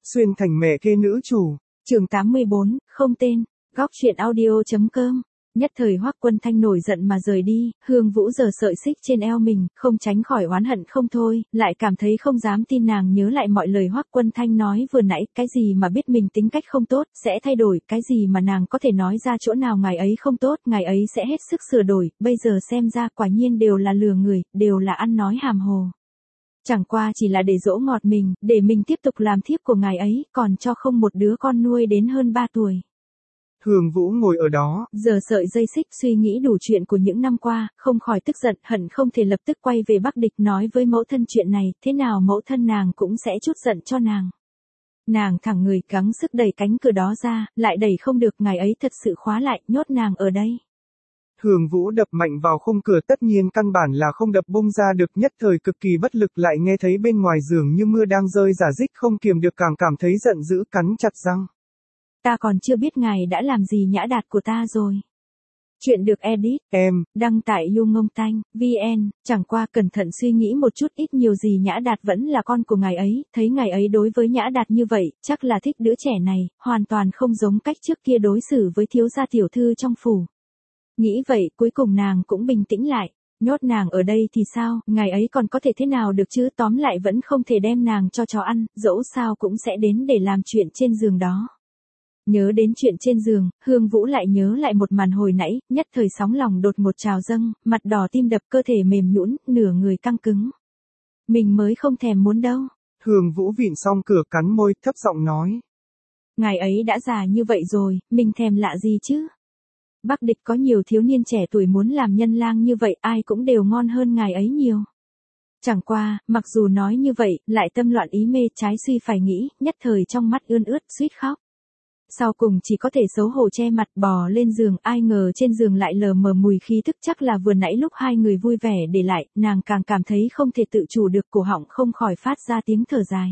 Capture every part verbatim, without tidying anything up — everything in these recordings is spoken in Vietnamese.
xuyên thành mẹ kế nữ chủ. Chương tám mươi bốn, không tên, góc truyện audio chấm com. Nhất thời Hoắc Quân Thanh nổi giận mà rời đi, Hương Vũ giở sợi xích trên eo mình, không tránh khỏi oán hận không thôi, lại cảm thấy không dám tin nàng nhớ lại mọi lời Hoắc Quân Thanh nói vừa nãy, cái gì mà biết mình tính cách không tốt, sẽ thay đổi, cái gì mà nàng có thể nói ra chỗ nào ngài ấy không tốt, ngài ấy sẽ hết sức sửa đổi, bây giờ xem ra quả nhiên đều là lừa người, đều là ăn nói hàm hồ. Chẳng qua chỉ là để dỗ ngọt mình, để mình tiếp tục làm thiếp của ngài ấy, còn cho không một đứa con nuôi đến hơn ba tuổi. Hương Vũ ngồi ở đó, giờ sợi dây xích suy nghĩ đủ chuyện của những năm qua, không khỏi tức giận, hận không thể lập tức quay về Bắc Địch nói với mẫu thân chuyện này, thế nào mẫu thân nàng cũng sẽ chút giận cho nàng. Nàng thẳng người gắng sức đẩy cánh cửa đó ra, lại đẩy không được, ngài ấy thật sự khóa lại, nhốt nàng ở đây. Hương Vũ đập mạnh vào khung cửa, tất nhiên căn bản là không đập bung ra được, nhất thời cực kỳ bất lực, lại nghe thấy bên ngoài giường như mưa đang rơi rả rích, không kiềm được càng cảm thấy giận dữ, cắn chặt răng. Ta còn chưa biết ngài đã làm gì nhã đạt của ta rồi. Chuyện được edit, em, đăng tại YouNgongTanh, vn, chẳng qua cẩn thận suy nghĩ một chút, ít nhiều gì nhã đạt vẫn là con của ngài ấy, thấy ngài ấy đối với nhã đạt như vậy, chắc là thích đứa trẻ này, hoàn toàn không giống cách trước kia đối xử với thiếu gia tiểu thư trong phủ. Nghĩ vậy, cuối cùng nàng cũng bình tĩnh lại, nhốt nàng ở đây thì sao, ngài ấy còn có thể thế nào được chứ, tóm lại vẫn không thể đem nàng cho chó ăn, dẫu sao cũng sẽ đến để làm chuyện trên giường đó. Nhớ đến chuyện trên giường, Hương Vũ lại nhớ lại một màn hồi nãy, nhất thời sóng lòng đột ngột trào dâng, mặt đỏ tim đập, cơ thể mềm nhũn, nửa người căng cứng. Mình mới không thèm muốn đâu. Hương Vũ vịn xong cửa cắn môi, thấp giọng nói. Ngài ấy đã già như vậy rồi, mình thèm lạ gì chứ? Bắc Địch có nhiều thiếu niên trẻ tuổi muốn làm nhân lang như vậy, ai cũng đều ngon hơn ngài ấy nhiều. Chẳng qua, mặc dù nói như vậy, lại tâm loạn ý mê, trái suy phải nghĩ, nhất thời trong mắt ươn ướt, suýt khóc. Sau cùng chỉ có thể xấu hổ che mặt bò lên giường, ai ngờ trên giường lại lờ mờ mùi khí thức, chắc là vừa nãy lúc hai người vui vẻ để lại, nàng càng cảm thấy không thể tự chủ được, cổ họng không khỏi phát ra tiếng thở dài.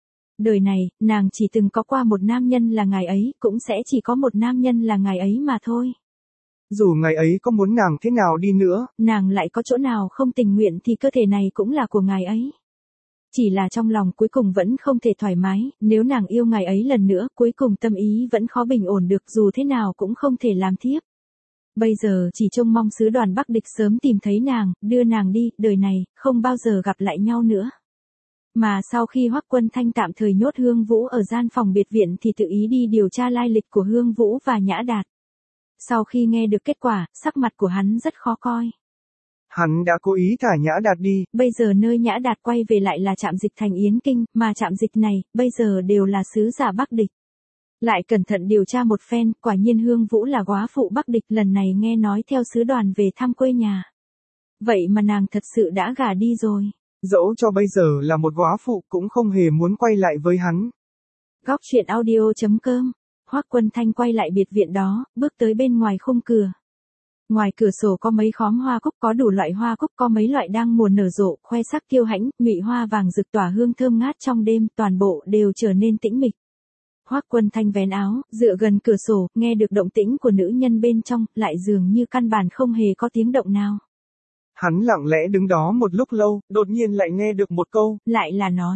Đời này, nàng chỉ từng có qua một nam nhân là ngài ấy, cũng sẽ chỉ có một nam nhân là ngài ấy mà thôi. Dù ngài ấy có muốn nàng thế nào đi nữa, nàng lại có chỗ nào không tình nguyện thì cơ thể này cũng là của ngài ấy. Chỉ là trong lòng cuối cùng vẫn không thể thoải mái, nếu nàng yêu ngài ấy lần nữa, cuối cùng tâm ý vẫn khó bình ổn được, dù thế nào cũng không thể làm thiếp. Bây giờ chỉ trông mong sứ đoàn Bắc Địch sớm tìm thấy nàng, đưa nàng đi, đời này, không bao giờ gặp lại nhau nữa. Mà sau khi Hoắc Quân Thanh tạm thời nhốt Hương Vũ ở gian phòng biệt viện thì tự ý đi điều tra lai lịch của Hương Vũ và Nhã Đạt. Sau khi nghe được kết quả, sắc mặt của hắn rất khó coi. Hắn đã cố ý thả Nhã Đạt đi. Bây giờ nơi Nhã Đạt quay về lại là trạm dịch thành Yến Kinh, mà trạm dịch này, bây giờ đều là sứ giả Bắc Địch. Lại cẩn thận điều tra một phen, quả nhiên Hương Vũ là góa phụ Bắc Địch, lần này nghe nói theo sứ đoàn về thăm quê nhà. Vậy mà nàng thật sự đã gả đi rồi. Dẫu cho bây giờ là một góa phụ cũng không hề muốn quay lại với hắn. Góc truyện audio chấm com. Hoắc Quân Thanh quay lại biệt viện đó, bước tới bên ngoài khung cửa. Ngoài cửa sổ có mấy khóm hoa cúc, có đủ loại hoa cúc, có mấy loại đang mùa nở rộ, khoe sắc kiêu hãnh, nhụy hoa vàng rực tỏa hương thơm ngát trong đêm, toàn bộ đều trở nên tĩnh mịch. Hoắc Quân Thanh vén áo, dựa gần cửa sổ, nghe được động tĩnh của nữ nhân bên trong, lại dường như căn bản không hề có tiếng động nào. Hắn lặng lẽ đứng đó một lúc lâu, đột nhiên lại nghe được một câu, lại là nói.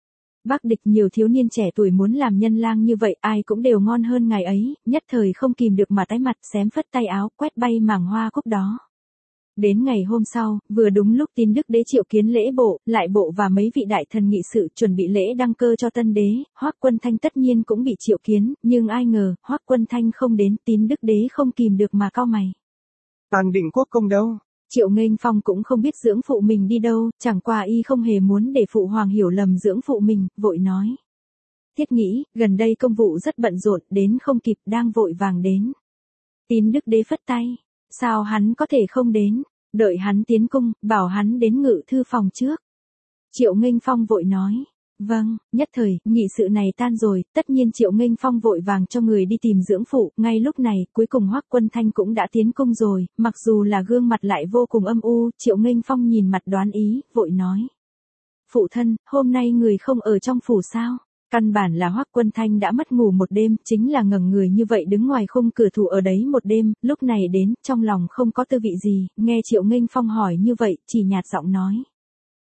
Bắc Địch nhiều thiếu niên trẻ tuổi muốn làm nhân lang như vậy, ai cũng đều ngon hơn ngài ấy, nhất thời không kìm được mà tái mặt, xém phất tay áo, quét bay mảng hoa cúc đó. Đến ngày hôm sau, vừa đúng lúc Tín Đức Đế triệu kiến lễ bộ, lại bộ và mấy vị đại thần nghị sự chuẩn bị lễ đăng cơ cho tân đế, Hoắc Quân Thanh tất nhiên cũng bị triệu kiến, nhưng ai ngờ, Hoắc Quân Thanh không đến, Tín Đức Đế không kìm được mà cau mày. Tàn Định Quốc công đâu? Triệu Nghênh Phong cũng không biết dưỡng phụ mình đi đâu, chẳng qua y không hề muốn để phụ hoàng hiểu lầm dưỡng phụ mình, vội nói. Thiết nghĩ, gần đây công vụ rất bận rộn, đến không kịp, đang vội vàng đến. Tín Đức Đế phất tay. Sao hắn có thể không đến, đợi hắn tiến cung, bảo hắn đến ngự thư phòng trước. Triệu Nghênh Phong vội nói. Vâng, nhất thời, nghị sự này tan rồi, tất nhiên Triệu Nghênh Phong vội vàng cho người đi tìm dưỡng phụ, ngay lúc này, cuối cùng Hoắc Quân Thanh cũng đã tiến cung rồi, mặc dù là gương mặt lại vô cùng âm u, Triệu Nghênh Phong nhìn mặt đoán ý, vội nói. Phụ thân, hôm nay người không ở trong phủ sao? Căn bản là Hoắc Quân Thanh đã mất ngủ một đêm, chính là ngẩng người như vậy đứng ngoài khung cửa thủ ở đấy một đêm, lúc này đến, trong lòng không có tư vị gì, nghe Triệu Nghênh Phong hỏi như vậy, chỉ nhạt giọng nói.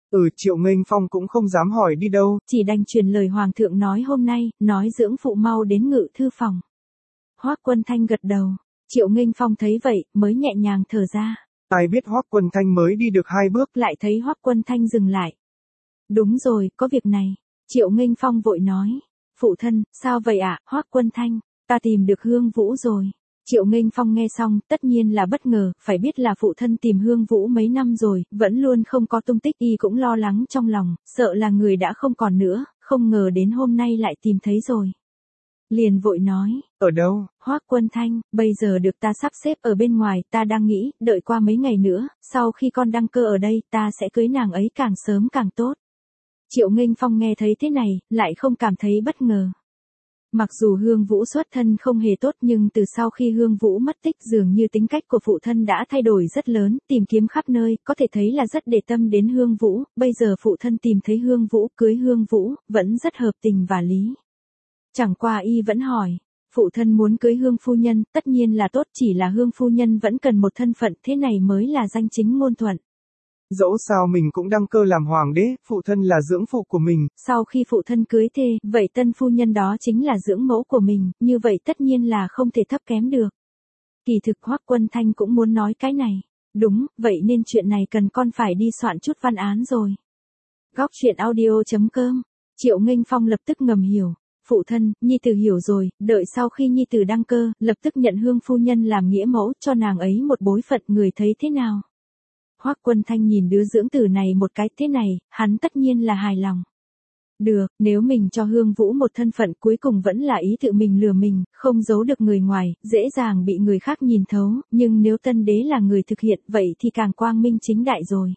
Ừ, Triệu Nghênh Phong cũng không dám hỏi đi đâu. Chỉ đành truyền lời hoàng thượng nói hôm nay, nói dưỡng phụ mau đến ngự thư phòng. Hoắc Quân Thanh gật đầu, Triệu Nghênh Phong thấy vậy, mới nhẹ nhàng thở ra. Ai biết Hoắc Quân Thanh mới đi được hai bước, lại thấy Hoắc Quân Thanh dừng lại. Đúng rồi, có việc này. Triệu Nghênh Phong vội nói. Phụ thân, sao vậy ạ, à? Hoắc Quân Thanh, ta tìm được Hương Vũ rồi. Triệu Nghênh Phong nghe xong, tất nhiên là bất ngờ, phải biết là phụ thân tìm Hương Vũ mấy năm rồi, vẫn luôn không có tung tích, y cũng lo lắng trong lòng, sợ là người đã không còn nữa, không ngờ đến hôm nay lại tìm thấy rồi. Liền vội nói, ở đâu? Hoắc Quân Thanh, bây giờ được ta sắp xếp ở bên ngoài, ta đang nghĩ, đợi qua mấy ngày nữa, sau khi con đăng cơ ở đây, ta sẽ cưới nàng ấy càng sớm càng tốt. Triệu Nghênh Phong nghe thấy thế này, lại không cảm thấy bất ngờ. Mặc dù Hương Vũ xuất thân không hề tốt nhưng từ sau khi Hương Vũ mất tích dường như tính cách của phụ thân đã thay đổi rất lớn, tìm kiếm khắp nơi, có thể thấy là rất để tâm đến Hương Vũ, bây giờ phụ thân tìm thấy Hương Vũ, cưới Hương Vũ, vẫn rất hợp tình và lý. Chẳng qua y vẫn hỏi, phụ thân muốn cưới Hương phu nhân, tất nhiên là tốt, chỉ là Hương phu nhân vẫn cần một thân phận, thế này mới là danh chính ngôn thuận. Dẫu sao mình cũng đăng cơ làm hoàng đế, phụ thân là dưỡng phụ của mình. Sau khi phụ thân cưới thê, vậy tân phu nhân đó chính là dưỡng mẫu của mình, như vậy tất nhiên là không thể thấp kém được. Kỳ thực Hoắc Quân Thanh cũng muốn nói cái này. Đúng, vậy nên chuyện này cần con phải đi soạn chút văn án rồi. Góc truyện audio chấm com. Triệu Nghênh Phong lập tức ngầm hiểu. Phụ thân, nhi tử hiểu rồi, đợi sau khi nhi tử đăng cơ, lập tức nhận Hương phu nhân làm nghĩa mẫu, cho nàng ấy một bối phận, người thấy thế nào? Hoắc Quân Thanh nhìn đứa dưỡng tử này một cái, thế này, hắn tất nhiên là hài lòng. Được, nếu mình cho Hương Vũ một thân phận cuối cùng vẫn là ý tự mình lừa mình, không giấu được người ngoài, dễ dàng bị người khác nhìn thấu, nhưng nếu tân đế là người thực hiện vậy thì càng quang minh chính đại rồi.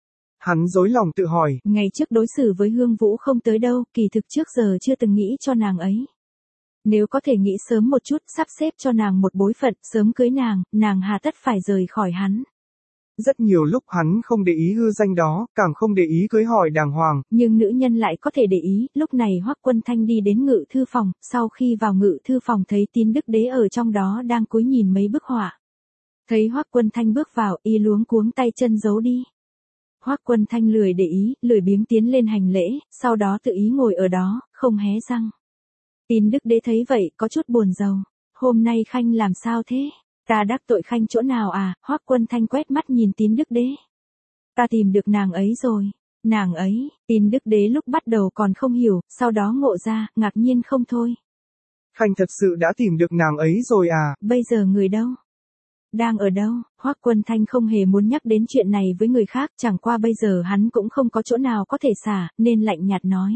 Hắn rối lòng tự hỏi. Ngày trước đối xử với Hương Vũ không tới đâu, kỳ thực trước giờ chưa từng nghĩ cho nàng ấy. Nếu có thể nghĩ sớm một chút, sắp xếp cho nàng một bối phận, sớm cưới nàng, nàng hà tất phải rời khỏi hắn. Rất nhiều lúc hắn không để ý hư danh đó, càng không để ý cưới hỏi đàng hoàng. Nhưng nữ nhân lại có thể để ý, lúc này Hoắc Quân Thanh đi đến ngự thư phòng, sau khi vào ngự thư phòng thấy Tín Đức Đế ở trong đó đang cúi nhìn mấy bức họa. Thấy Hoắc Quân Thanh bước vào, y luống cuống tay chân giấu đi. Hoắc Quân Thanh lười để ý, lười biếng tiến lên hành lễ, sau đó tự ý ngồi ở đó, không hé răng. Tín Đức Đế thấy vậy, có chút buồn rầu. Hôm nay Khanh làm sao thế? Ta đắc tội Khanh chỗ nào à? Hoắc Quân Thanh quét mắt nhìn Tín Đức Đế. Ta tìm được nàng ấy rồi. Nàng ấy, Tín Đức Đế lúc bắt đầu còn không hiểu, sau đó ngộ ra, ngạc nhiên không thôi. Khanh thật sự đã tìm được nàng ấy rồi à? Bây giờ người đâu? Đang ở đâu? Hoắc Quân Thanh không hề muốn nhắc đến chuyện này với người khác, chẳng qua bây giờ hắn cũng không có chỗ nào có thể xả, nên lạnh nhạt nói.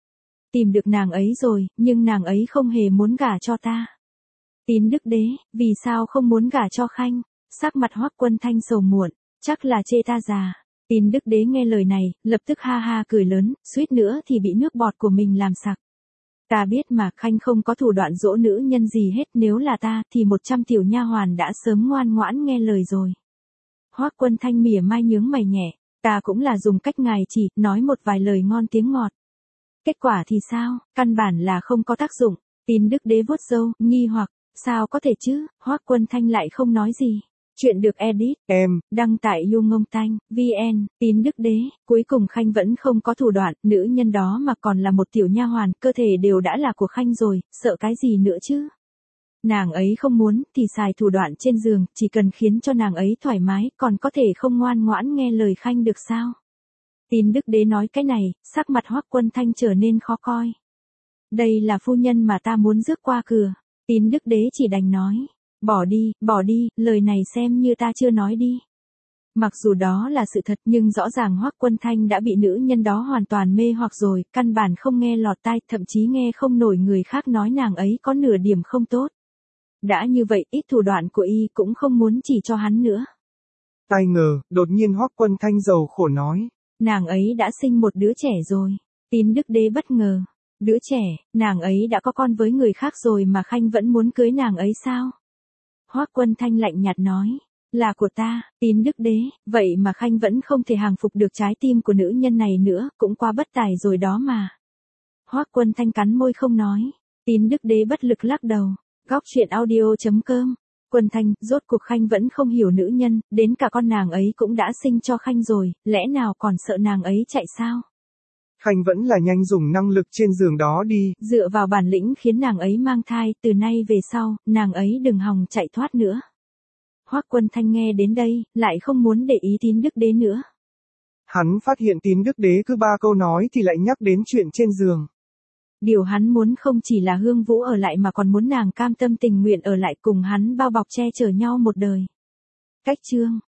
Tìm được nàng ấy rồi, nhưng nàng ấy không hề muốn gả cho ta. Tín Đức Đế, vì sao không muốn gả cho Khanh? Sắc mặt Hoắc Quân Thanh sầu muộn, chắc là chê ta già. Tín Đức Đế nghe lời này, lập tức ha ha cười lớn, suýt nữa thì bị nước bọt của mình làm sặc. Ta biết mà, Khanh không có thủ đoạn dỗ nữ nhân gì hết, nếu là ta thì một trăm tiểu nha hoàn đã sớm ngoan ngoãn nghe lời rồi. Hoắc Quân Thanh mỉa mai nhướng mày nhẹ, ta cũng là dùng cách ngài chỉ, nói một vài lời ngon tiếng ngọt. Kết quả thì sao? Căn bản là không có tác dụng. Tín Đức Đế vuốt râu, nghi hoặc, sao có thể chứ? Hoắc Quân Thanh lại không nói gì. Chuyện được edit, em, đăng tại YouNgongTanh, vn, Tín Đức Đế, cuối cùng Khanh vẫn không có thủ đoạn, nữ nhân đó mà còn là một tiểu nha hoàn, cơ thể đều đã là của Khanh rồi, sợ cái gì nữa chứ? Nàng ấy không muốn, thì xài thủ đoạn trên giường, chỉ cần khiến cho nàng ấy thoải mái, còn có thể không ngoan ngoãn nghe lời Khanh được sao? Tín Đức Đế nói cái này, sắc mặt Hoắc Quân Thanh trở nên khó coi. Đây là phu nhân mà ta muốn rước qua cửa. Tín Đức Đế chỉ đành nói. Bỏ đi, bỏ đi, lời này xem như ta chưa nói đi. Mặc dù đó là sự thật nhưng rõ ràng Hoắc Quân Thanh đã bị nữ nhân đó hoàn toàn mê hoặc rồi, căn bản không nghe lọt tai, thậm chí nghe không nổi người khác nói nàng ấy có nửa điểm không tốt. Đã như vậy, ít thủ đoạn của y cũng không muốn chỉ cho hắn nữa. Ai ngờ, đột nhiên Hoắc Quân Thanh rầu khổ nói. Nàng ấy đã sinh một đứa trẻ rồi. Tín Đức Đế bất ngờ. Đứa trẻ, nàng ấy đã có con với người khác rồi mà Khanh vẫn muốn cưới nàng ấy sao? Hoắc Quân Thanh lạnh nhạt nói. Là của ta, Tín Đức Đế, vậy mà Khanh vẫn không thể hàng phục được trái tim của nữ nhân này nữa, cũng quá bất tài rồi đó mà. Hoắc Quân Thanh cắn môi không nói. Tín Đức Đế bất lực lắc đầu. Góc truyện audio chấm com Quân Thanh, rốt cuộc Khanh vẫn không hiểu nữ nhân, đến cả con nàng ấy cũng đã sinh cho Khanh rồi, lẽ nào còn sợ nàng ấy chạy sao? Khanh vẫn là nhanh dùng năng lực trên giường đó đi. Dựa vào bản lĩnh khiến nàng ấy mang thai, từ nay về sau, nàng ấy đừng hòng chạy thoát nữa. Hoắc Quân Thanh nghe đến đây, lại không muốn để ý Tín Đức Đế nữa. Hắn phát hiện Tín Đức Đế cứ ba câu nói thì lại nhắc đến chuyện trên giường. Điều hắn muốn không chỉ là Hương Vũ ở lại mà còn muốn nàng cam tâm tình nguyện ở lại cùng hắn bao bọc che chở nhau một đời. Cách chương